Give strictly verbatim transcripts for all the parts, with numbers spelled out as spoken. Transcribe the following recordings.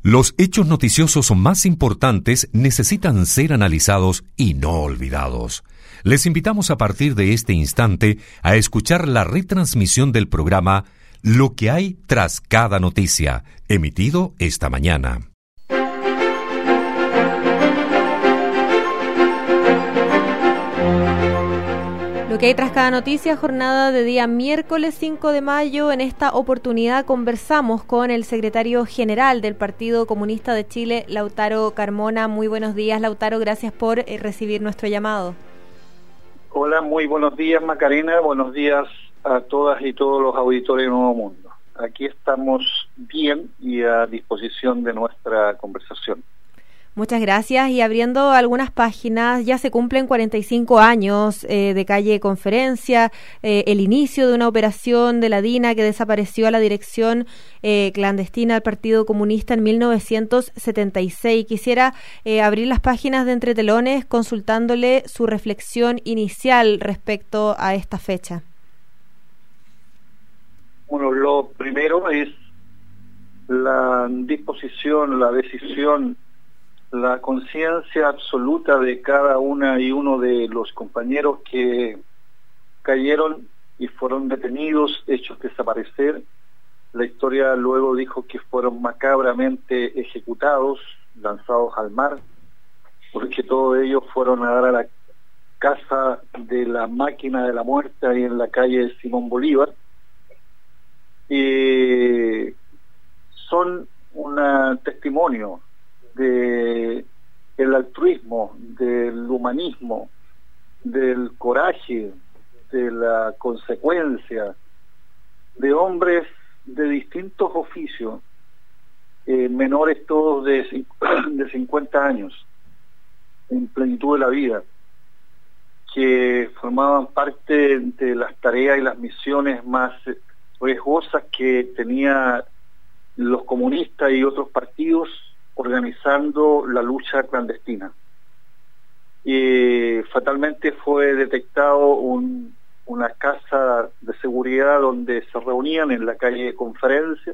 Los hechos noticiosos más importantes necesitan ser analizados y no olvidados. Les invitamos a partir de este instante a escuchar la retransmisión del programa Lo que hay tras cada noticia, emitido esta mañana. Lo que hay tras cada noticia, jornada de día miércoles cinco de mayo. En esta oportunidad conversamos con el secretario general del Partido Comunista de Chile, Lautaro Carmona. Muy buenos días, Lautaro, gracias por eh, recibir nuestro llamado. Hola, muy buenos días, Macarena, buenos días a todas y todos los auditores de Nuevo Mundo. Aquí estamos bien y a disposición de nuestra conversación. Muchas gracias. Y abriendo algunas páginas, ya se cumplen cuarenta y cinco años eh, de Calle Conferencia, eh, el inicio de una operación de la DINA que desapareció a la dirección eh, clandestina del Partido Comunista en mil novecientos setenta y seis. Quisiera eh, abrir las páginas de Entre Telones consultándole su reflexión inicial respecto a esta fecha. Bueno, lo primero es la disposición, la decisión, la conciencia absoluta de cada una y uno de los compañeros que cayeron y fueron detenidos, hechos desaparecer. La historia luego dijo que fueron macabramente ejecutados, lanzados al mar, porque todos ellos fueron a dar a la casa de la máquina de la muerte ahí en la calle Simón Bolívar. Y son un testimonio de el altruismo, del humanismo, del coraje, de la consecuencia, de hombres de distintos oficios, eh, menores todos de, de cincuenta años, en plenitud de la vida, que formaban parte de las tareas y las misiones más riesgosas que tenía los comunistas y otros partidos organizando la lucha clandestina. Y fatalmente fue detectado un, una casa de seguridad donde se reunían en la calle Conferencia,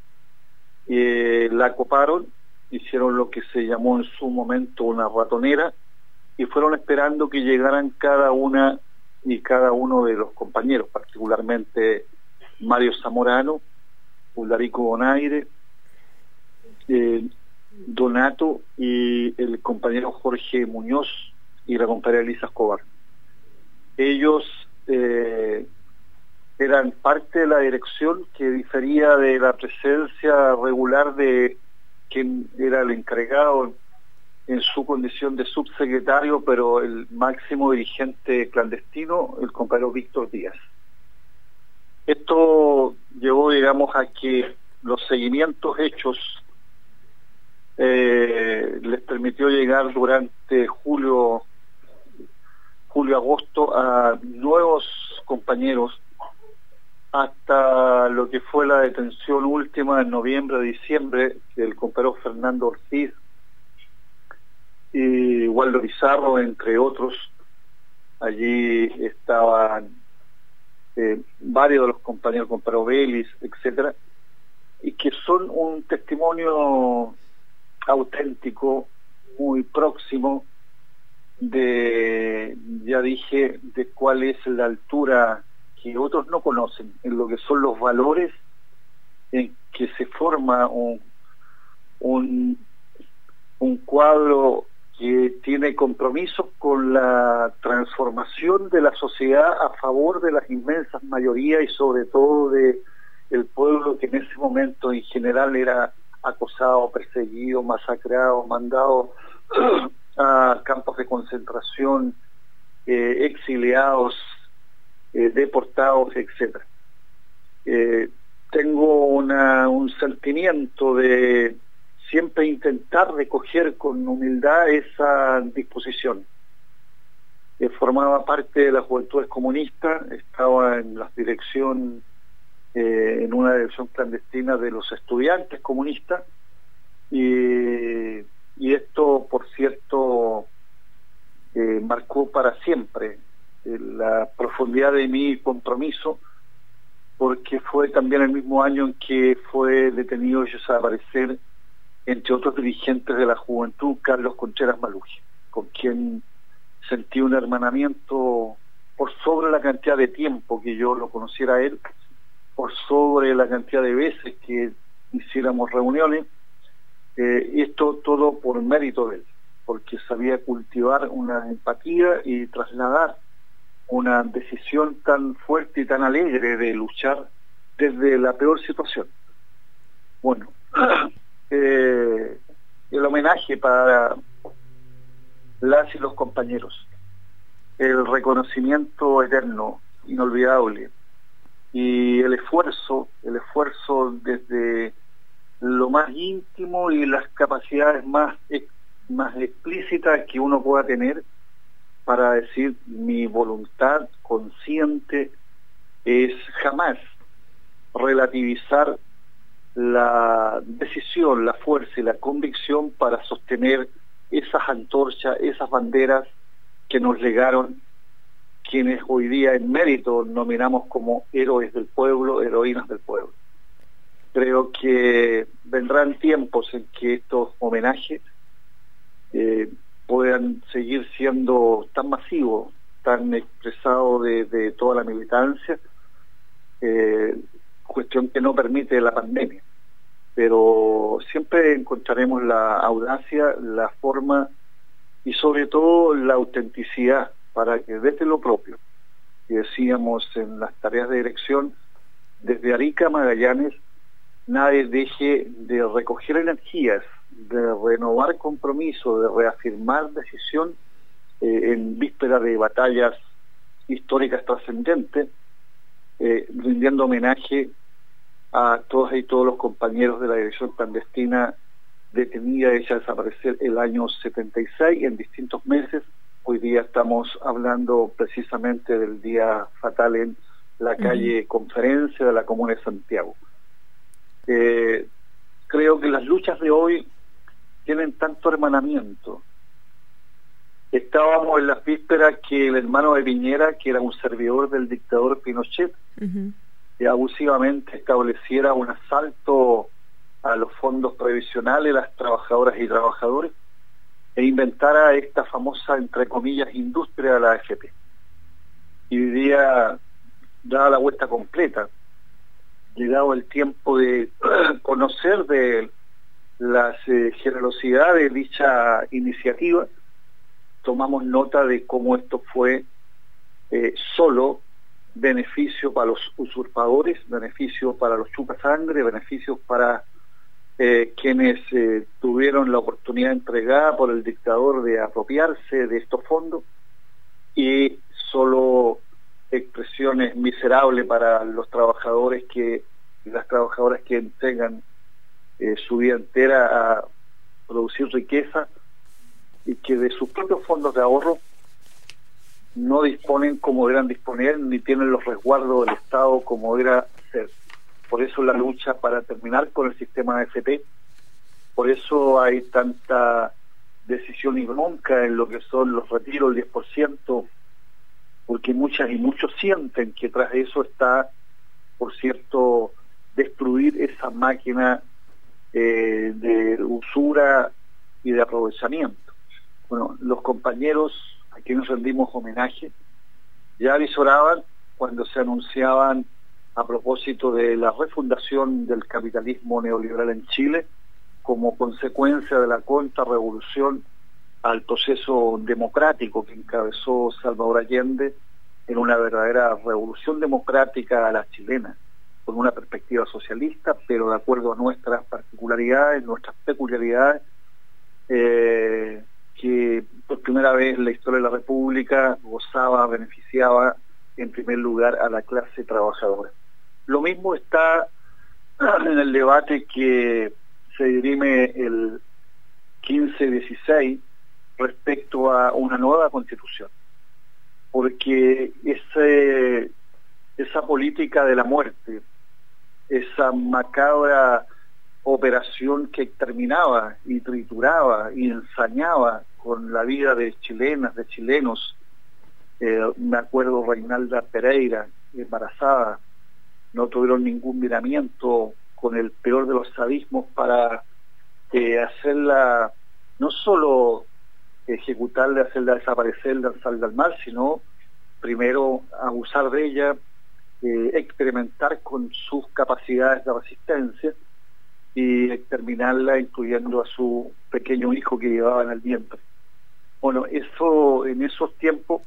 y la acoparon, hicieron lo que se llamó en su momento una ratonera, y fueron esperando que llegaran cada una y cada uno de los compañeros, particularmente Mario Zamorano, Ularico Bonaire, eh, Donato y el compañero Jorge Muñoz y la compañera Elisa Escobar. Ellos eh, eran parte de la dirección que difería de la presencia regular de quien era el encargado en su condición de subsecretario, pero el máximo dirigente clandestino, el compañero Víctor Díaz. Esto llevó, digamos, a que los seguimientos hechos eh, les permitió llegar durante julio, julio-agosto a nuevos compañeros hasta lo que fue la detención última en noviembre-diciembre del compañero Fernando Ortiz y Waldo Pizarro, entre otros. Allí estaban Eh, varios de los compañeros, compañero Vélez, etcétera, y que son un testimonio auténtico, muy próximo de, ya dije, de cuál es la altura que otros no conocen, en lo que son los valores en que se forma un, un, un cuadro que tiene compromisos con la transformación de la sociedad a favor de las inmensas mayorías y sobre todo de el pueblo que en ese momento en general era acosado, perseguido, masacrado, mandado a campos de concentración, eh, exiliados, eh, deportados, etcétera. Eh, tengo una, un sentimiento de siempre intentar recoger con humildad esa disposición. Eh, formaba parte de la Juventudes Comunistas, estaba en la dirección, eh, en una dirección clandestina de los estudiantes comunistas, y, y esto, por cierto, eh, marcó para siempre eh, la profundidad de mi compromiso, porque fue también el mismo año en que fue detenido y desaparecer entre otros dirigentes de la juventud, Carlos Contreras Maluji, con quien sentí un hermanamiento por sobre la cantidad de tiempo que yo lo conociera a él, por sobre la cantidad de veces que hiciéramos reuniones, eh, y esto todo por mérito de él, porque sabía cultivar una empatía y trasladar una decisión tan fuerte y tan alegre de luchar desde la peor situación. Bueno, eh, el homenaje para las y los compañeros, el reconocimiento eterno, inolvidable, y el esfuerzo, el esfuerzo desde lo más íntimo y las capacidades más, más explícitas que uno pueda tener para decir mi voluntad consciente es jamás relativizar la decisión, la fuerza y la convicción para sostener esas antorchas, esas banderas que nos legaron quienes hoy día en mérito nominamos como héroes del pueblo, heroínas del pueblo. Creo que vendrán tiempos en que estos homenajes eh, puedan seguir siendo tan masivos, tan expresados de, de toda la militancia, eh, cuestión que no permite la pandemia. Pero siempre encontraremos la audacia, la forma y sobre todo la autenticidad para que desde lo propio, que decíamos en las tareas de dirección, desde Arica a Magallanes, nadie deje de recoger energías, de renovar compromiso, de reafirmar decisión eh, en víspera de batallas históricas trascendentes, eh, rindiendo homenaje a todas y todos los compañeros de la dirección clandestina detenida, hecha desaparecer el año setenta y seis en distintos meses. Hoy día estamos hablando precisamente del día fatal en la calle uh-huh. Conferencia de la Comuna de Santiago. Eh, creo que las luchas de hoy tienen tanto hermanamiento. Estábamos en las vísperas que el hermano de Piñera, que era un servidor del dictador Pinochet, uh-huh. que abusivamente estableciera un asalto a los fondos previsionales, las trabajadoras y trabajadores, e inventara esta famosa, entre comillas, industria de la A F P. Y hoy día da la vuelta completa. Llegado el tiempo de conocer de las eh, generosidades de dicha iniciativa, tomamos nota de cómo esto fue eh, solo beneficio para los usurpadores, beneficio para los chupasangre, beneficios para eh, quienes eh, tuvieron la oportunidad entregada por el dictador de apropiarse de estos fondos, y solo expresiones miserables para los trabajadores que las trabajadoras que entregan eh, su vida entera a producir riqueza y que de sus propios fondos de ahorro no disponen como deberan disponer, ni tienen los resguardos del Estado como debería ser. Por eso la lucha para terminar con el sistema A F P, por eso hay tanta decisión y bronca en lo que son los retiros del diez por ciento, porque muchas y muchos sienten que tras eso está, por cierto, destruir esa máquina eh, de usura y de aprovechamiento. Bueno, los compañeros a quienes rendimos homenaje ya avisoraban cuando se anunciaban a propósito de la refundación del capitalismo neoliberal en Chile como consecuencia de la contrarrevolución al proceso democrático que encabezó Salvador Allende en una verdadera revolución democrática a la chilena, con una perspectiva socialista, pero de acuerdo a nuestras particularidades, nuestras peculiaridades, eh, que por primera vez en la historia de la República gozaba, beneficiaba en primer lugar a la clase trabajadora. Lo mismo está en el debate que se dirime el quince dieciséis respecto a una nueva constitución, porque ese, esa política de la muerte, esa macabra operación que exterminaba y trituraba y ensañaba con la vida de chilenas, de chilenos, eh, me acuerdo Reinalda Pereira, embarazada, no tuvieron ningún miramiento con el peor de los sadismos para eh, hacerla, no solo ejecutarla, hacerla desaparecer, lanzarla al mar, sino primero abusar de ella, eh, experimentar con sus capacidades de resistencia y exterminarla, incluyendo a su pequeño hijo que llevaba en el vientre. Bueno, eso en esos tiempos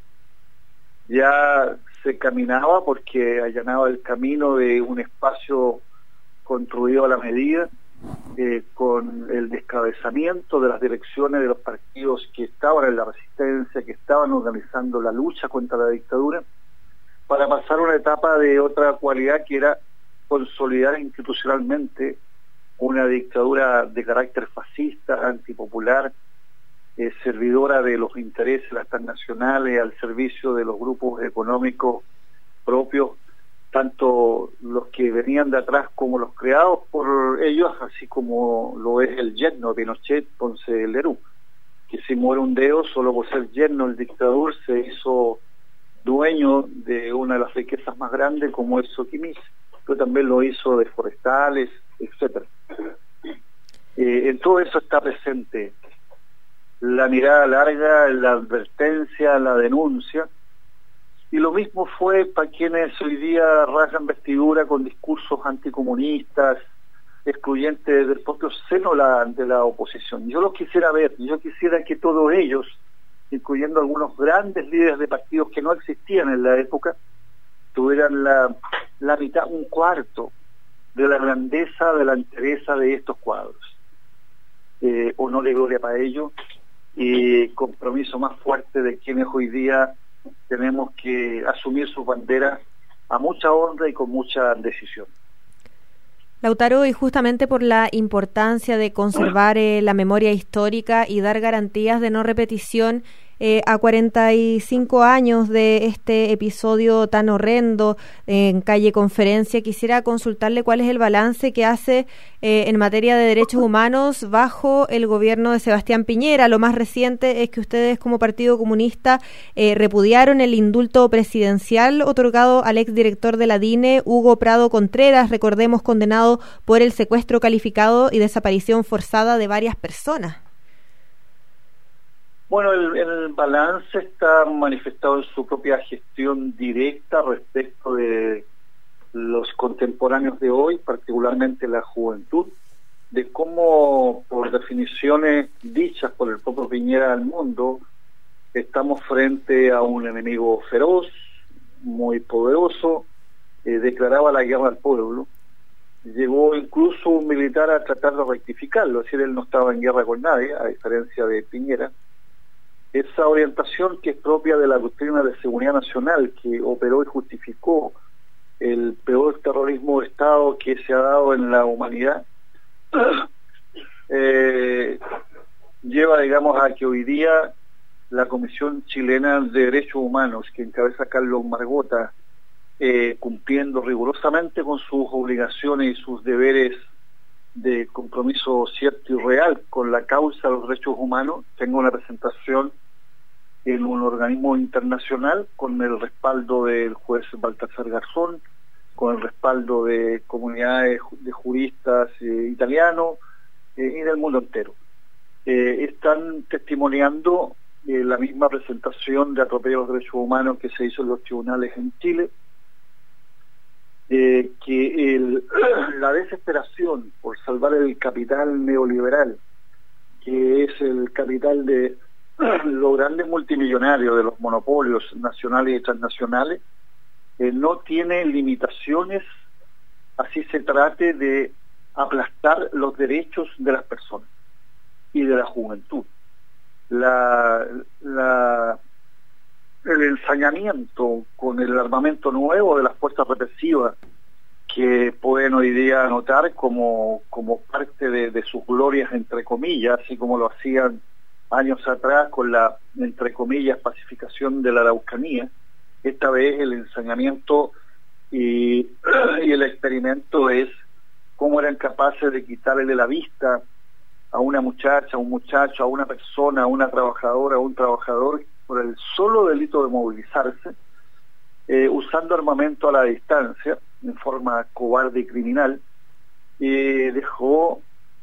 ya se caminaba porque allanaba el camino de un espacio construido a la medida, eh, con el descabezamiento de las direcciones de los partidos que estaban en la resistencia, que estaban organizando la lucha contra la dictadura, para pasar a una etapa de otra cualidad, que era consolidar institucionalmente una dictadura de carácter fascista, antipopular, eh, servidora de los intereses de las transnacionales, al servicio de los grupos económicos propios, tanto los que venían de atrás como los creados por ellos, así como lo es el yerno de Pinochet, Ponce Lerú, que si muere un dedo, solo por ser yerno el dictador se hizo dueño de una de las riquezas más grandes como es Soquimich, pero también lo hizo de forestales, etcétera. Eh, en todo eso está presente la mirada larga, la advertencia, la denuncia, y lo mismo fue para quienes hoy día rasgan vestidura con discursos anticomunistas, excluyentes del propio seno la, de la oposición. Yo los quisiera ver, yo quisiera que todos ellos, incluyendo algunos grandes líderes de partidos que no existían en la época, tuvieran la, la mitad, un cuarto de la grandeza, de la entereza de estos cuadros. Eh, honor y gloria para ellos, y compromiso más fuerte de quienes hoy día tenemos que asumir su bandera a mucha honra y con mucha decisión. Lautaro, y justamente por la importancia de conservar eh, la memoria histórica y dar garantías de no repetición, eh, a cuarenta y cinco años de este episodio tan horrendo eh, en Calle Conferencia, quisiera consultarle cuál es el balance que hace eh, en materia de derechos humanos bajo el gobierno de Sebastián Piñera. Lo más reciente es que ustedes como Partido Comunista eh, repudiaron el indulto presidencial otorgado al exdirector de la D I N E, Hugo Prado Contreras, recordemos, condenado por el secuestro calificado y desaparición forzada de varias personas. Bueno, el, el balance está manifestado en su propia gestión directa respecto de los contemporáneos de hoy, particularmente la juventud, de cómo, por definiciones dichas por el propio Piñera al mundo, estamos frente a un enemigo feroz, muy poderoso, eh, declaraba la guerra al pueblo. Llegó incluso un militar a tratar de rectificarlo, es decir, él no estaba en guerra con nadie, a diferencia de Piñera. Esa orientación que es propia de la doctrina de seguridad nacional, que operó y justificó el peor terrorismo de Estado que se ha dado en la humanidad, eh, lleva, digamos, a que hoy día la Comisión Chilena de Derechos Humanos, que encabeza Carlos Margota, eh, cumpliendo rigurosamente con sus obligaciones y sus deberes de compromiso cierto y real con la causa de los derechos humanos, tenga una presentación en un organismo internacional con el respaldo del juez Baltasar Garzón, con el respaldo de comunidades de juristas eh, italianos eh, y del mundo entero. Eh, están testimoniando eh, la misma presentación de atropello a los derechos humanos que se hizo en los tribunales en Chile, eh, que el, la desesperación por salvar el capital neoliberal, que es el capital de los grandes multimillonarios de los monopolios nacionales y transnacionales, eh, no tiene limitaciones, así se trate de aplastar los derechos de las personas y de la juventud. La, la, el ensañamiento con el armamento nuevo de las fuerzas represivas que pueden hoy día anotar como, como parte de, de sus glorias, entre comillas, así como lo hacían años atrás con la, entre comillas, pacificación de la Araucanía. Esta vez el ensañamiento y, y el experimento es cómo eran capaces de quitarle de la vista a una muchacha, a un muchacho, a una persona, a una trabajadora, a un trabajador, por el solo delito de movilizarse, eh, usando armamento a la distancia, en forma cobarde y criminal, y dejó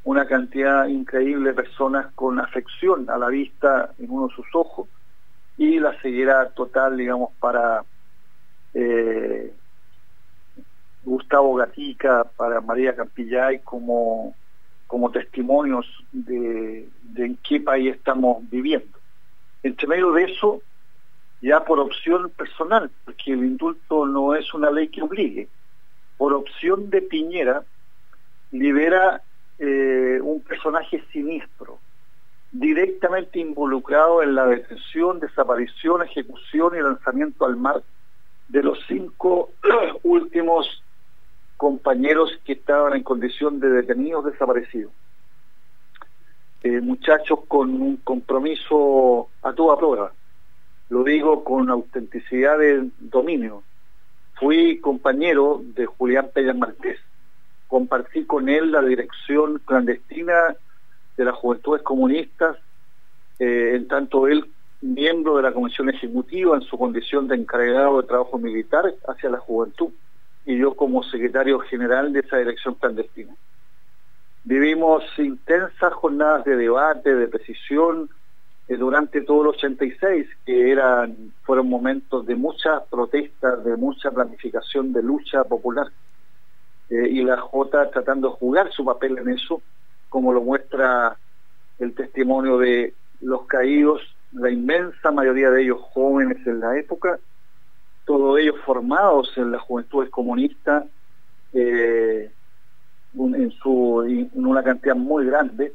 una cantidad increíble de personas con afección a la vista en uno de sus ojos, y la ceguera total, digamos, para eh, Gustavo Gatica, para María Campillay, como, como testimonios de, de en qué país estamos viviendo. Entre medio de eso, ya por opción personal, porque el indulto no es una ley que obligue, por opción de Piñera, libera eh, un personaje siniestro, directamente involucrado en la detención, desaparición, ejecución y lanzamiento al mar de los cinco últimos compañeros que estaban en condición de detenidos desaparecidos. Eh, muchachos con un compromiso a toda prueba, lo digo con autenticidad de dominio. Fui compañero de Julián Peña Martés, compartí con él la dirección clandestina de las Juventudes Comunistas, eh, en tanto él miembro de la Comisión Ejecutiva en su condición de encargado de trabajo militar hacia la juventud, y yo como secretario general de esa dirección clandestina. Vivimos intensas jornadas de debate, de precisión, eh, durante todo el ochenta y seis, que eran fueron momentos de muchas protestas, de mucha planificación de lucha popular, eh, y la Jota tratando de jugar su papel en eso, como lo muestra el testimonio de los caídos, la inmensa mayoría de ellos jóvenes en la época, todos ellos formados en las Juventudes Comunistas, eh, en, su, en una cantidad muy grande.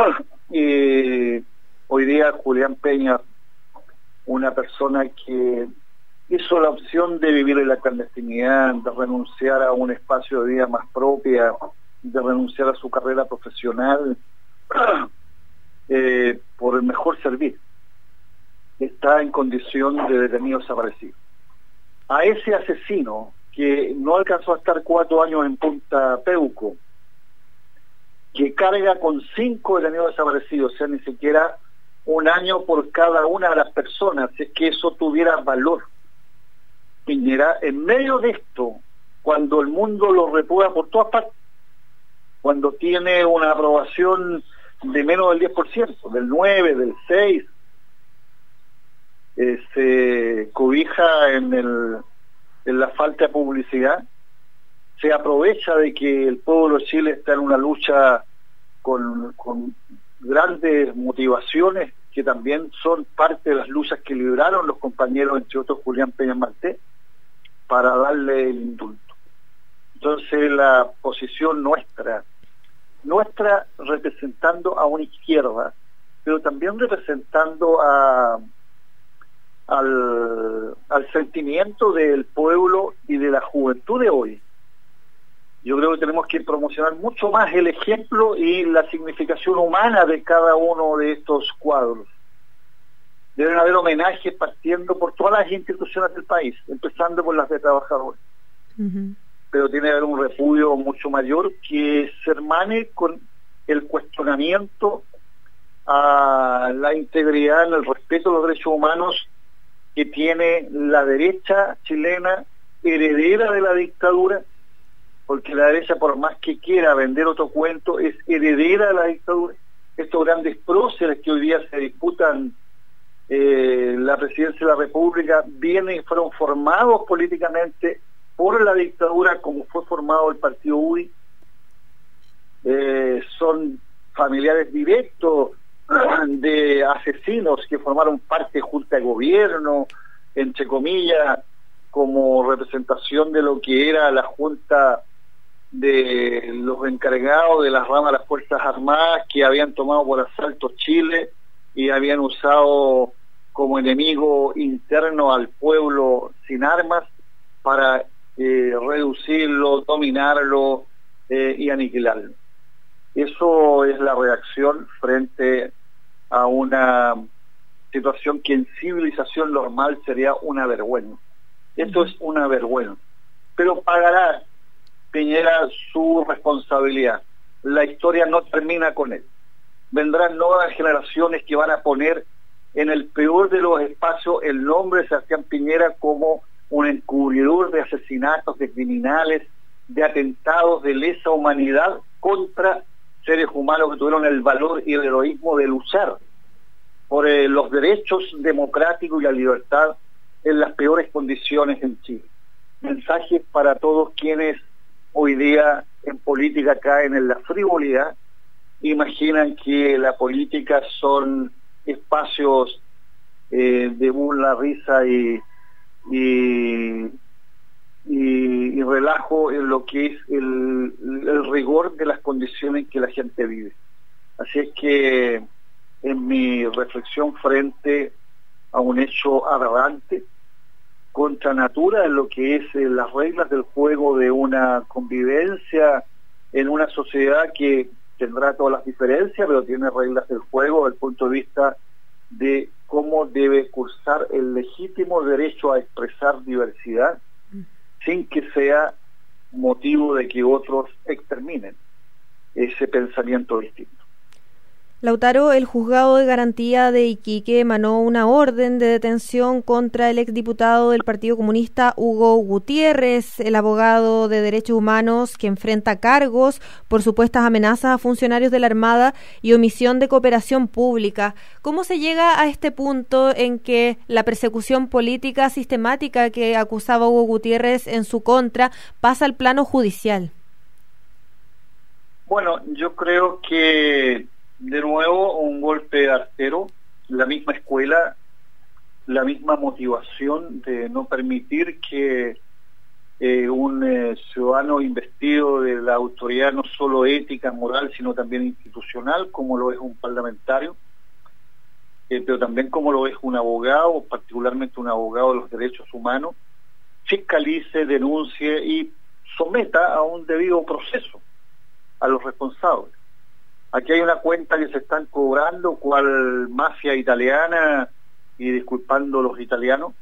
Y hoy día Julián Peña, una persona que hizo la opción de vivir en la clandestinidad, de renunciar a un espacio de vida más propia, de renunciar a su carrera profesional, eh, por el mejor servir, está en condición de detenido desaparecido. A ese asesino que no alcanzó a estar cuatro años en Punta Peuco, que carga con cinco detenidos desaparecidos, o sea, ni siquiera un año por cada una de las personas, si es que eso tuviera valor. Piñera, en medio de esto, cuando el mundo lo reprueba por todas partes, cuando tiene una aprobación de menos del diez por ciento, del nueve, del seis, eh, se cobija en, el, en la falta de publicidad, se aprovecha de que el pueblo de Chile está en una lucha con, con grandes motivaciones, que también son parte de las luchas que libraron los compañeros, entre otros Julián Peña Martés, para darle el indulto. Entonces la posición nuestra, nuestra representando a una izquierda, pero también representando a, al, al sentimiento del pueblo y de la juventud de hoy. Yo creo que tenemos que promocionar mucho más el ejemplo y la significación humana de cada uno de estos cuadros. Deben haber homenajes partiendo por todas las instituciones del país, empezando por las de trabajadores. Uh-huh. Pero tiene que haber un repudio mucho mayor que se hermane con el cuestionamiento a la integridad, el respeto a los derechos humanos que tiene la derecha chilena, heredera de la dictadura, porque la derecha, por más que quiera vender otro cuento, es heredera de la dictadura. Estos grandes próceres que hoy día se disputan eh, la presidencia de la República vienen y fueron formados políticamente por la dictadura, como fue formado el partido U D I. Eh, son familiares directos de asesinos que formaron parte de junta de gobierno, entre comillas, como representación de lo que era la junta de los encargados de las ramas de las Fuerzas Armadas, que habían tomado por asalto Chile y habían usado como enemigo interno al pueblo sin armas para eh, reducirlo, dominarlo eh, y aniquilarlo. Eso es la reacción frente a una situación que en civilización normal sería una vergüenza. Esto es una vergüenza. Pero pagará Piñera su responsabilidad. La historia no termina con él. Vendrán nuevas generaciones que van a poner en el peor de los espacios el nombre de Sebastián Piñera como un encubridor de asesinatos, de criminales, de atentados de lesa humanidad contra seres humanos que tuvieron el valor y el heroísmo de luchar por eh, los derechos democráticos y la libertad en las peores condiciones en Chile. Mensajes para todos quienes hoy día en política caen en la frivolidad, imaginan que la política son espacios eh, de burla, risa y, y, y, y relajo en lo que es el, el rigor de las condiciones en que la gente vive. Así es que en mi reflexión frente a un hecho aberrante, contra natura en lo que es eh, las reglas del juego de una convivencia en una sociedad que tendrá todas las diferencias, pero tiene reglas del juego desde el punto de vista de cómo debe cursar el legítimo derecho a expresar diversidad sin que sea motivo de que otros exterminen ese pensamiento distinto. Lautaro, el juzgado de garantía de Iquique emanó una orden de detención contra el exdiputado del Partido Comunista Hugo Gutiérrez, el abogado de derechos humanos que enfrenta cargos por supuestas amenazas a funcionarios de la Armada y omisión de cooperación pública. ¿Cómo se llega a este punto en que la persecución política sistemática que acusaba Hugo Gutiérrez en su contra pasa al plano judicial? Bueno, yo creo que de nuevo un golpe artero, la misma escuela, la misma motivación de no permitir que eh, un eh, ciudadano investido de la autoridad no solo ética, moral, sino también institucional, como lo es un parlamentario, eh, pero también como lo es un abogado, particularmente un abogado de los derechos humanos, fiscalice, denuncie y someta a un debido proceso a los responsables. Aquí hay una cuenta que se están cobrando, cual mafia italiana, y disculpando los italianos,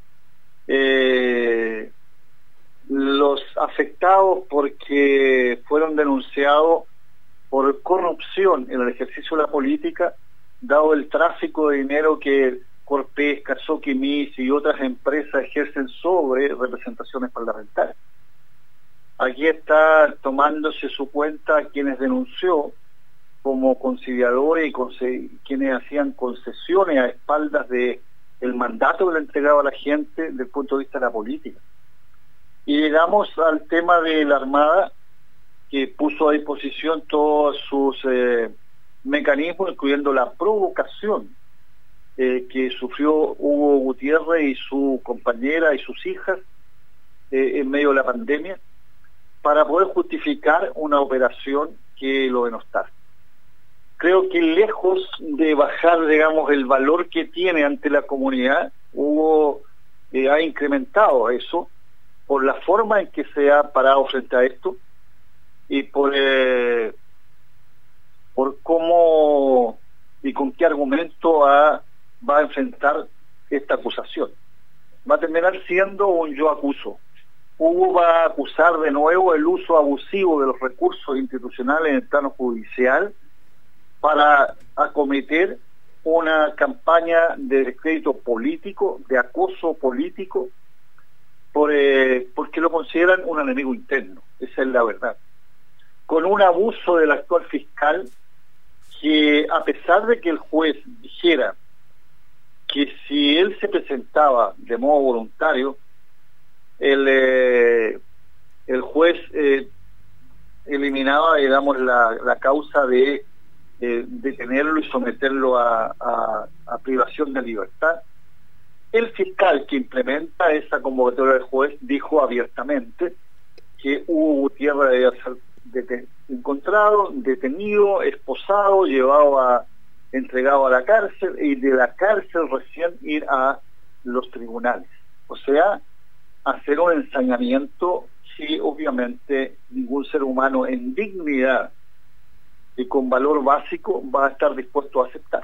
eh, los afectados porque fueron denunciados por corrupción en el ejercicio de la política, dado el tráfico de dinero que Corpés, Casoquimis y otras empresas ejercen sobre representaciones parlamentarias. Aquí está tomándose su cuenta quienes denunció como conciliadores y conce quienes hacían concesiones a espaldas de el mandato que le entregaba a la gente desde el punto de vista de la política. Y llegamos al tema de la Armada, que puso a disposición todos sus eh, mecanismos, incluyendo la provocación eh, que sufrió Hugo Gutiérrez y su compañera y sus hijas eh, en medio de la pandemia, para poder justificar una operación que lo denostara. Creo que lejos de bajar, digamos, el valor que tiene ante la comunidad, Hugo eh, ha incrementado eso por la forma en que se ha parado frente a esto y por eh, por cómo y con qué argumento ha, va a enfrentar esta acusación. Va a terminar siendo un yo acuso. Hugo va a acusar de nuevo el uso abusivo de los recursos institucionales en el plano judicial para acometer una campaña de descrédito político, de acoso político, por, eh, porque lo consideran un enemigo interno, esa es la verdad. Con un abuso del actual fiscal que, a pesar de que el juez dijera que si él se presentaba de modo voluntario, el, eh, el juez eh, eliminaba, digamos, la, la causa de Eh, detenerlo y someterlo a, a, a privación de libertad. El fiscal que implementa esa convocatoria del juez dijo abiertamente que Hugo Gutiérrez debía ser deten encontrado, detenido, esposado, llevado a, entregado a la cárcel y de la cárcel recién ir a los tribunales. O sea, hacer un ensañamiento que obviamente ningún ser humano en dignidad y con valor básico va a estar dispuesto a aceptar.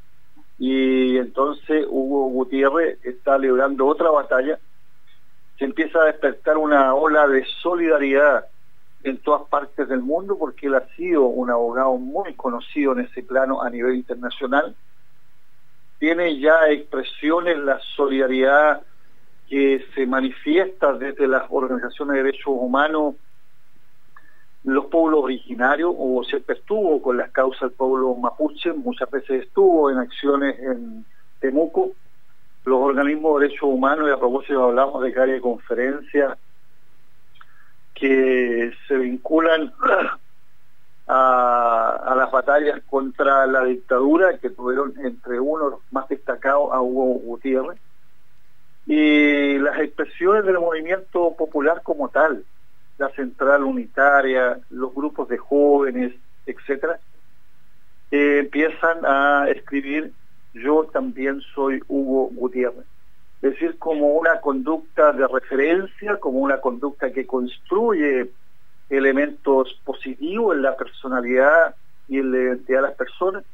Y entonces Hugo Gutiérrez está librando otra batalla, se empieza a despertar una ola de solidaridad en todas partes del mundo, porque él ha sido un abogado muy conocido en ese plano a nivel internacional, tiene ya expresiones, la solidaridad que se manifiesta desde las organizaciones de derechos humanos los pueblos originarios, o siempre estuvo con las causas del pueblo mapuche, muchas veces estuvo en acciones en Temuco, los organismos de derechos humanos, y a propósito hablamos de calle de conferencia, que se vinculan a, a las batallas contra la dictadura, que tuvieron entre uno de los más destacados a Hugo Gutiérrez, y las expresiones del movimiento popular como tal, la central unitaria, los grupos de jóvenes, etcétera, eh, empiezan a escribir yo también soy Hugo Gutiérrez. Es decir, como una conducta de referencia, como una conducta que construye elementos positivos en la personalidad y en la identidad de las personas,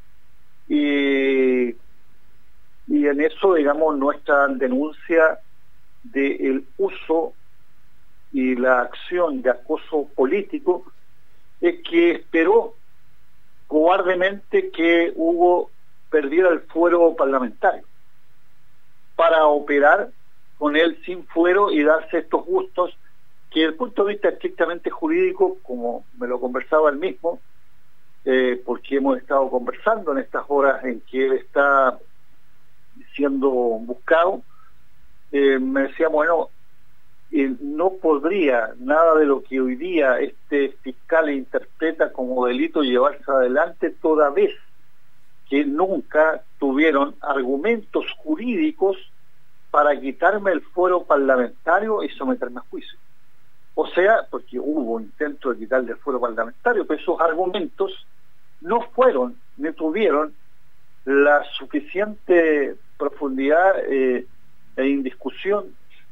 y, y en eso, digamos, nuestra denuncia del uso y la acción de acoso político es que esperó cobardemente que Hugo perdiera el fuero parlamentario para operar con él sin fuero y darse estos gustos que desde el punto de vista estrictamente jurídico, como me lo conversaba él mismo, eh, porque hemos estado conversando en estas horas en que él está siendo buscado, eh, me decía, bueno, eh, no podría nada de lo que hoy día este fiscal interpreta como delito llevarse adelante, toda vez que nunca tuvieron argumentos jurídicos para quitarme el fuero parlamentario y someterme a juicio. O sea, porque hubo intento de quitarle el fuero parlamentario, pero esos argumentos no fueron, ni tuvieron la suficiente profundidad eh, e indiscusión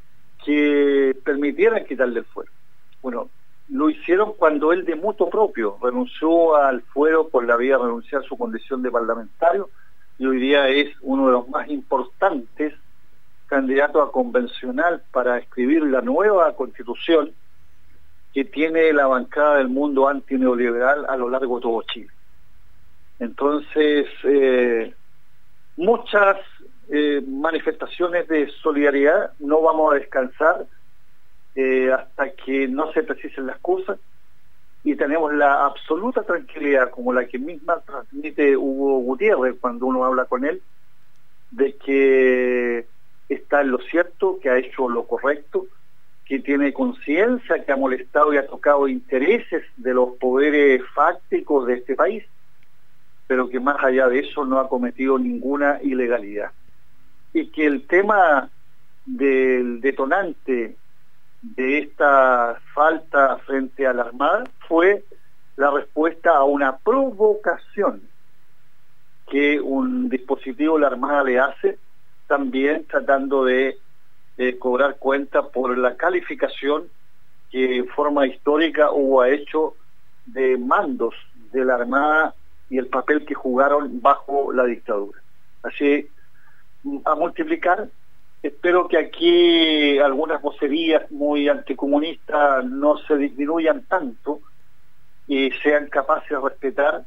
que permitieran quitarle el fuero. Bueno, lo hicieron cuando él de mutuo propio renunció al fuero por la vía de renunciar a su condición de parlamentario, y hoy día es uno de los más importantes candidatos a convencional para escribir la nueva constitución que tiene la bancada del mundo antineoliberal a lo largo de todo Chile. Entonces, eh, muchas eh, manifestaciones de solidaridad, no vamos a descansar eh, hasta que no se precisen las cosas, y tenemos la absoluta tranquilidad, como la que misma transmite Hugo Gutiérrez cuando uno habla con él, de que está en lo cierto, que ha hecho lo correcto, que tiene conciencia, que ha molestado y ha tocado intereses de los poderes fácticos de este país, pero que más allá de eso no ha cometido ninguna ilegalidad. Y que el tema del detonante de esta falta frente a la Armada fue la respuesta a una provocación que un dispositivo de la Armada le hace, también tratando de Eh, cobrar cuenta por la calificación que en forma histórica Hugo ha hecho de mandos de la Armada y el papel que jugaron bajo la dictadura. Así, a multiplicar, espero que aquí algunas vocerías muy anticomunistas no se disminuyan tanto y sean capaces de respetar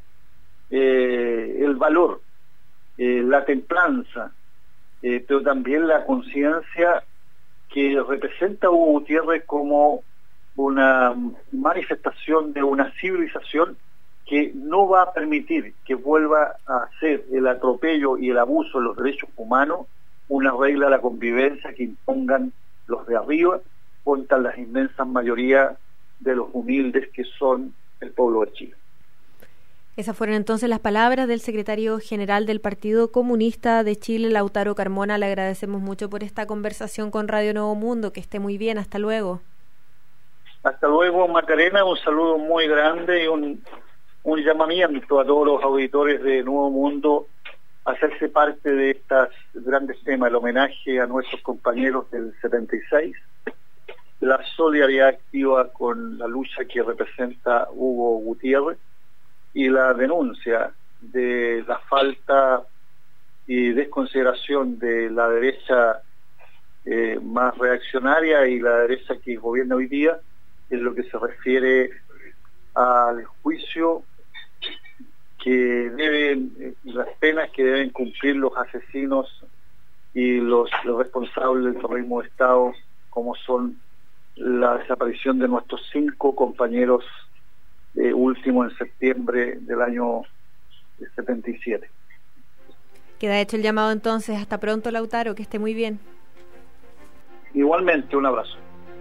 eh, el valor, eh, la templanza, eh, pero también la conciencia que representa a Hugo Gutiérrez como una manifestación de una civilización que no va a permitir que vuelva a ser el atropello y el abuso de los derechos humanos una regla de la convivencia que impongan los de arriba contra las inmensas mayorías de los humildes que son el pueblo de Chile. Esas fueron entonces las palabras del secretario general del Partido Comunista de Chile, Lautaro Carmona. Le agradecemos mucho por esta conversación con Radio Nuevo Mundo. Que esté muy bien. Hasta luego. Hasta luego, Macarena. Un saludo muy grande y un, un llamamiento a todos los auditores de Nuevo Mundo a hacerse parte de estos grandes temas, el homenaje a nuestros compañeros del setenta y seis, la solidaridad activa con la lucha que representa Hugo Gutiérrez, y la denuncia de la falta y desconsideración de la derecha eh, más reaccionaria y la derecha que gobierna hoy día en lo que se refiere al juicio que deben, eh, las penas que deben cumplir los asesinos y los, los responsables del terrorismo de Estado, como son la desaparición de nuestros cinco compañeros eh, último en septiembre del año setenta y siete. Queda hecho el llamado entonces. Hasta pronto, Lautaro, que esté muy bien. Igualmente, un abrazo.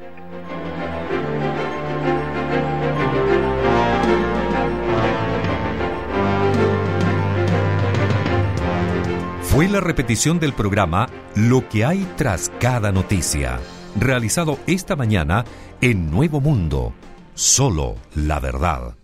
Fue la repetición del programa Lo que hay tras cada noticia, realizado esta mañana en Nuevo Mundo. Solo la verdad.